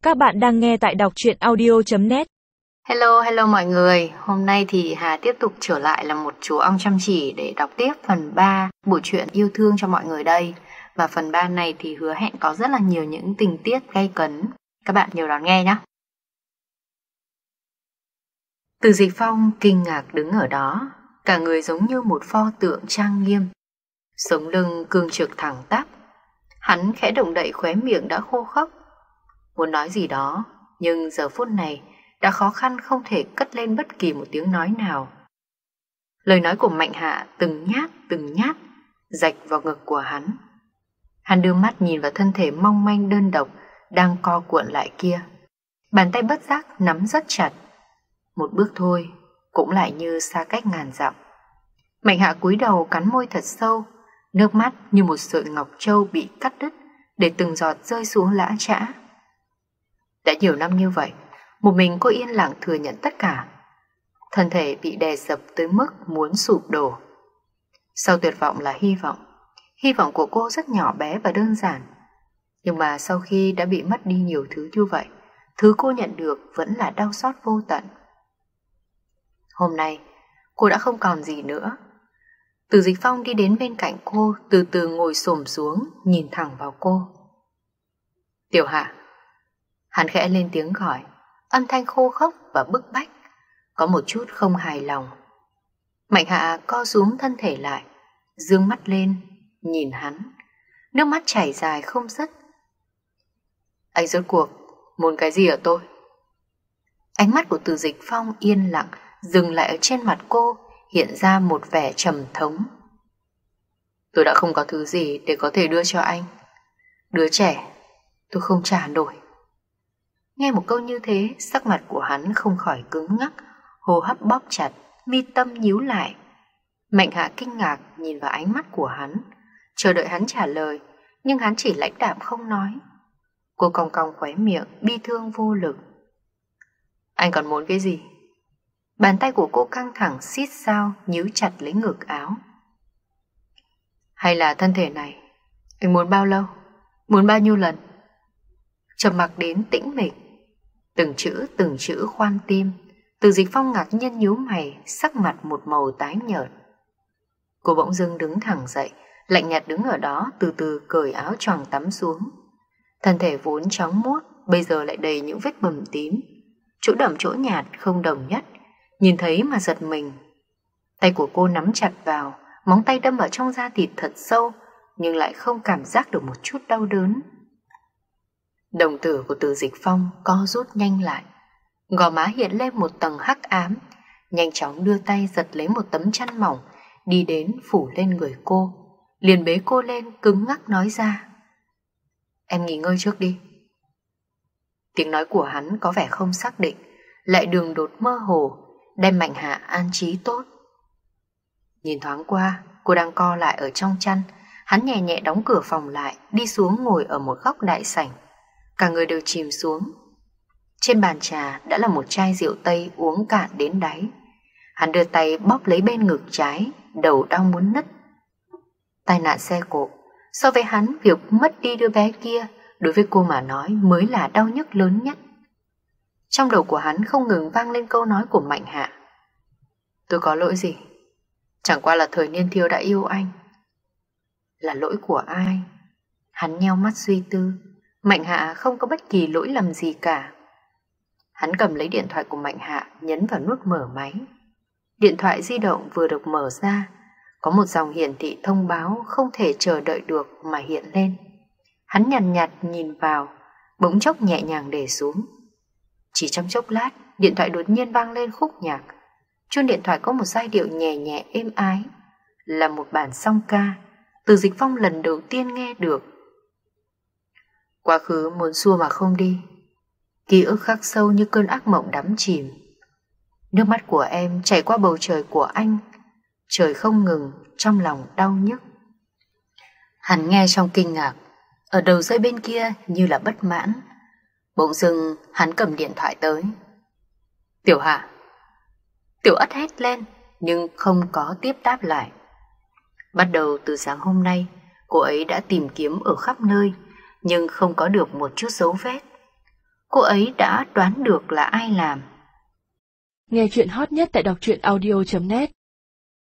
Các bạn đang nghe tại đọc truyện audio.net. Hello mọi người. Hôm nay thì Hà tiếp tục trở lại là một chú ong chăm chỉ để đọc tiếp phần 3 bộ truyện yêu thương cho mọi người đây. Và phần 3 này thì hứa hẹn có rất là nhiều những tình tiết gay cấn. Các bạn nhớ đón nghe nhé. Từ Dịch Phong kinh ngạc đứng ở đó, cả người giống như một pho tượng trang nghiêm. Sống lưng cương trực thẳng tắp. Hắn khẽ động đậy khóe miệng đã khô khốc. Muốn nói gì đó, nhưng giờ phút này đã khó khăn không thể cất lên bất kỳ một tiếng nói nào. Lời nói của Mạnh Hạ từng nhát rạch vào ngực của hắn. Hắn đưa mắt nhìn vào thân thể mong manh đơn độc đang co cuộn lại kia. Bàn tay bất giác nắm rất chặt. Một bước thôi cũng lại như xa cách ngàn dặm. Mạnh Hạ cúi đầu cắn môi thật sâu, nước mắt như một sợi ngọc châu bị cắt đứt để từng giọt rơi xuống lã chã. Đã nhiều năm như vậy, một mình cô yên lặng thừa nhận tất cả. Thân thể bị đè dập tới mức muốn sụp đổ. Sau tuyệt vọng là hy vọng. Hy vọng của cô rất nhỏ bé và đơn giản. Nhưng mà sau khi đã bị mất đi nhiều thứ như vậy, thứ cô nhận được vẫn là đau xót vô tận. Hôm nay, cô đã không còn gì nữa. Từ Dịch Phong đi đến bên cạnh cô, từ từ ngồi xổm xuống, nhìn thẳng vào cô. Tiểu Hạ. Hắn khẽ lên tiếng gọi, âm thanh khô khốc và bức bách, có một chút không hài lòng. Mạnh Hạ co xuống thân thể lại, dương mắt lên, nhìn hắn, nước mắt chảy dài không dứt. Anh rốt cuộc muốn cái gì ở tôi? Ánh mắt của Từ Dịch Phong yên lặng, dừng lại ở trên mặt cô, hiện ra một vẻ trầm thống. Tôi đã không có thứ gì để có thể đưa cho anh. Đứa trẻ, tôi không trả nổi. Nghe một câu như thế, sắc mặt của hắn không khỏi cứng ngắc, hô hấp bóp chặt, mi tâm nhíu lại. Mạnh Hạ kinh ngạc nhìn vào ánh mắt của hắn, chờ đợi hắn trả lời, nhưng hắn chỉ lãnh đạm không nói. Cô cong cong khóe miệng, bi thương vô lực. Anh còn muốn cái gì? Bàn tay của cô căng thẳng xít sao, nhíu chặt lấy ngực áo. Hay là thân thể này, anh muốn bao lâu? Muốn bao nhiêu lần? Trầm mặc đến tĩnh mịch, từng chữ khoan tim. Từ Dịch Phong ngạc nhiên nhíu mày, sắc mặt một màu tái nhợt. Cô bỗng dưng đứng thẳng dậy, lạnh nhạt đứng ở đó, từ từ cởi áo choàng tắm xuống. Thân thể vốn trắng muốt, bây giờ lại đầy những vết bầm tím, chỗ đậm chỗ nhạt không đồng nhất, nhìn thấy mà giật mình. Tay của cô nắm chặt vào, móng tay đâm vào trong da thịt thật sâu, nhưng lại không cảm giác được một chút đau đớn. Đồng tử của Từ Dịch Phong co rút nhanh lại, gò má hiện lên một tầng hắc ám, nhanh chóng đưa tay giật lấy một tấm chăn mỏng, đi đến phủ lên người cô, liền bế cô lên cứng ngắc nói ra. Em nghỉ ngơi trước đi. Tiếng nói của hắn có vẻ không xác định, lại đường đột mơ hồ, đem Mạnh Hạ an trí tốt. Nhìn thoáng qua, cô đang co lại ở trong chăn, hắn nhẹ nhẹ đóng cửa phòng lại, đi xuống ngồi ở một góc đại sảnh. Cả người đều chìm xuống. Trên bàn trà đã là một chai rượu Tây uống cạn đến đáy. Hắn đưa tay bóp lấy bên ngực trái, đầu đau muốn nứt. Tai nạn xe cộ, so với hắn việc mất đi đứa bé kia, đối với cô mà nói mới là đau nhức lớn nhất. Trong đầu của hắn không ngừng vang lên câu nói của Mạnh Hạ. Tôi có lỗi gì? Chẳng qua là thời niên thiếu đã yêu anh. Là lỗi của ai? Hắn nheo mắt suy tư. Mạnh Hạ không có bất kỳ lỗi lầm gì cả. Hắn cầm lấy điện thoại của Mạnh Hạ, nhấn vào nút mở máy. Điện thoại di động vừa được mở ra, có một dòng hiển thị thông báo không thể chờ đợi được mà hiện lên. Hắn nhàn nhạt nhìn vào, bỗng chốc nhẹ nhàng để xuống. Chỉ trong chốc lát, điện thoại đột nhiên vang lên khúc nhạc. Chuông điện thoại có một giai điệu nhẹ nhẹ êm ái, là một bản song ca Từ Dịch Phong lần đầu tiên nghe được. Quá khứ muốn xua mà không đi, ký ức khắc sâu như cơn ác mộng đắm chìm. Nước mắt của em chảy qua bầu trời của anh, trời không ngừng, trong lòng đau nhức. Hắn nghe trong kinh ngạc, ở đầu dây bên kia như là bất mãn. Bỗng dưng hắn cầm điện thoại tới. Tiểu Hạ. Tiểu Ất hét lên, nhưng không có tiếp đáp lại. Bắt đầu từ sáng hôm nay, cô ấy đã tìm kiếm ở khắp nơi, nhưng không có được một chút dấu vết. cô ấy đã đoán được là ai làm. Nghe chuyện hot nhất tại đọc truyện audio.net